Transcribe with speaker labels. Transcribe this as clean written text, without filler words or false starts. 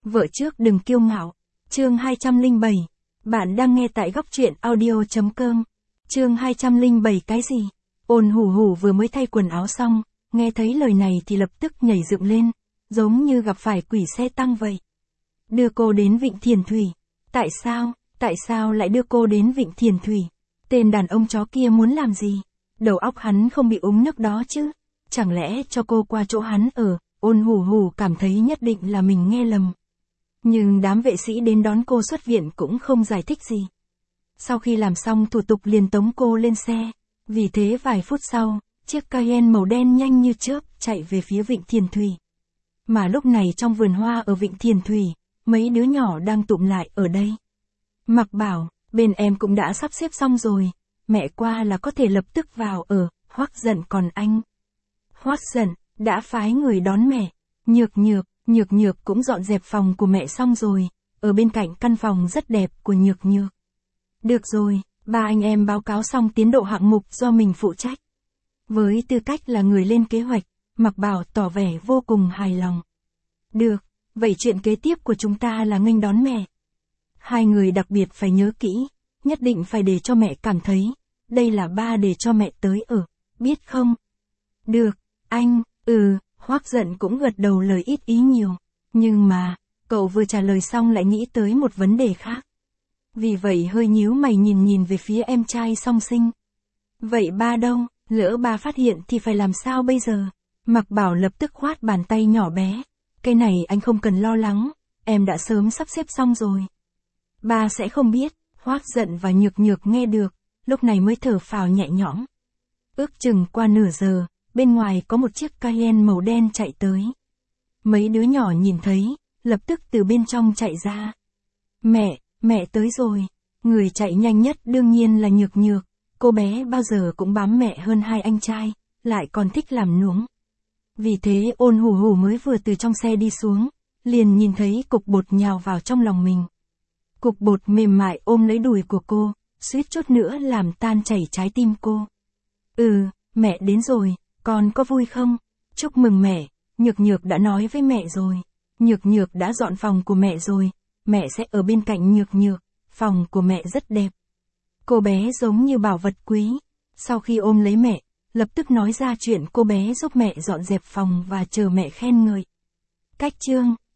Speaker 1: Vợ trước đừng kiêu ngạo. Chương 207. Bạn đang nghe tại góc truyện audio.com. Chương 207 cái gì? Ôn Hủ Hủ vừa mới thay quần áo xong, nghe thấy lời này thì lập tức nhảy dựng lên, giống như gặp phải quỷ xe tăng vậy. Đưa cô đến Vịnh Thiền Thủy. Tại sao lại đưa cô đến Vịnh Thiền Thủy? Tên đàn ông chó kia muốn làm gì? Đầu óc hắn không bị uống nước đó chứ? Chẳng lẽ cho cô qua chỗ hắn ở? Ôn Hủ Hủ cảm thấy nhất định là mình nghe lầm. Nhưng đám vệ sĩ đến đón cô xuất viện cũng không giải thích gì. Sau khi làm xong thủ tục liền tống cô lên xe. Vì thế vài phút sau, chiếc Cayenne màu đen nhanh như chớp chạy về phía Vịnh Thiền Thủy. Mà lúc này trong vườn hoa ở Vịnh Thiền Thủy, mấy đứa nhỏ đang tụm lại ở đây. Mặc bảo, bên em cũng đã sắp xếp xong rồi, mẹ qua là có thể lập tức vào ở. Hoắc Dận còn anh. Hoắc Dận đã phái người đón mẹ. Nhược Nhược cũng dọn dẹp phòng của mẹ xong rồi, ở bên cạnh căn phòng rất đẹp của Nhược Nhược. Được rồi, ba anh em báo cáo xong tiến độ hạng mục do mình phụ trách. Với tư cách là người lên kế hoạch, Mặc Bảo tỏ vẻ vô cùng hài lòng. Được, vậy chuyện kế tiếp của chúng ta là nghênh đón mẹ. Hai người đặc biệt phải nhớ kỹ, nhất định phải để cho mẹ cảm thấy, đây là ba để cho mẹ tới ở, biết không? Được, anh, Hoắc Dận cũng gật đầu lời ít ý nhiều. Nhưng mà, cậu vừa trả lời xong lại nghĩ tới một vấn đề khác. Vì vậy hơi nhíu mày nhìn về phía em trai song sinh. Vậy ba đâu, lỡ ba phát hiện thì phải làm sao bây giờ? Mặc Bảo lập tức khoát bàn tay nhỏ bé. Cái này anh không cần lo lắng, em đã sớm sắp xếp xong rồi. Ba sẽ không biết. Hoắc Dận và Nhược Nhược nghe được, lúc này mới thở phào nhẹ nhõm. Ước chừng qua nửa giờ, bên ngoài có một chiếc Cayenne màu đen chạy tới. Mấy đứa nhỏ nhìn thấy, lập tức từ bên trong chạy ra. Mẹ tới rồi. Người chạy nhanh nhất đương nhiên là Nhược Nhược. Cô bé bao giờ cũng bám mẹ hơn hai anh trai, lại còn thích làm nũng. Vì thế Ôn Hủ Hủ mới vừa từ trong xe đi xuống, liền nhìn thấy cục bột nhào vào trong lòng mình. Cục bột mềm mại ôm lấy đùi của cô, suýt chút nữa làm tan chảy trái tim cô. Mẹ đến rồi, con có vui không? Chúc mừng mẹ, Nhược Nhược đã nói với mẹ rồi. Nhược Nhược đã dọn phòng của mẹ rồi, mẹ sẽ ở bên cạnh Nhược Nhược, phòng của mẹ rất đẹp. Cô bé giống như bảo vật quý. Sau khi ôm lấy mẹ, lập tức nói ra chuyện cô bé giúp mẹ dọn dẹp phòng và chờ mẹ khen ngợi. Cách chương,